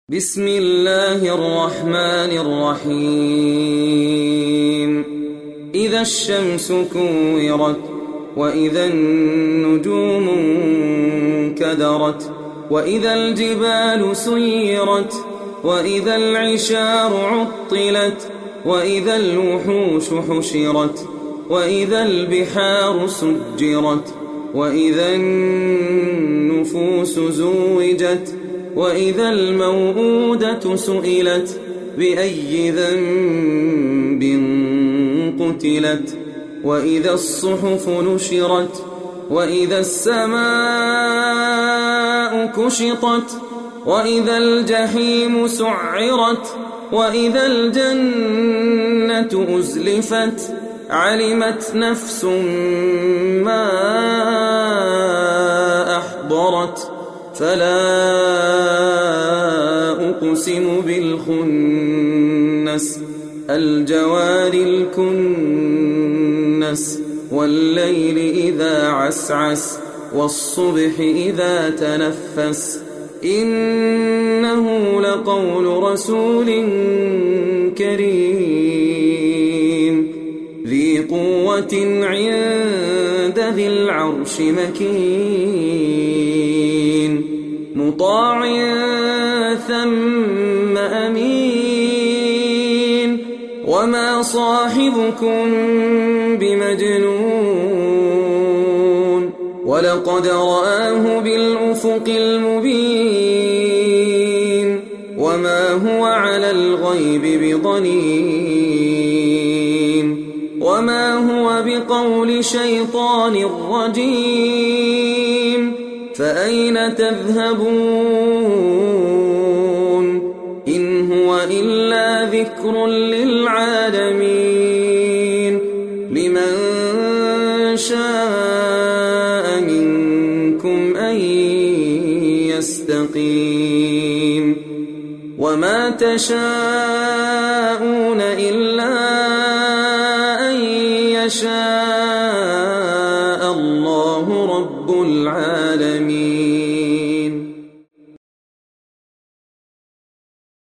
بسم الله الرحمن الرحيم إذا الشمس كورت وإذا النجوم انكدرت وإذا الجبال سيرت وإذا العشار عطلت وإذا الوحوش حشرت وإذا البحار سجرت وإذا النفوس زوجت وإذا الموءودة سئلت بأي ذنب قتلت وإذا الصحف نشرت وإذا السماء كشطت وإذا الجحيم سعرت وإذا الجنة أزلفت علمت نفس ما أحضرت فلا أقسم بالخنس الجوار الكنس والليل إذا عسعس والصبح إذا تنفس إنه لقول رسول كريم ذي قوة عند ذي العرش مكين مطاع ثم أمين وما صاحبكم بمجنون ولقد رآه بالأفق المبين وما هو على الغيب بضنين وما هو بقول شيطان رجيم فأين تذهبون إن هو إلا ذكر للعالمين لمن شاء منكم أن يستقيم وما تشاءون إلا أن يشاء الله رب العالمين.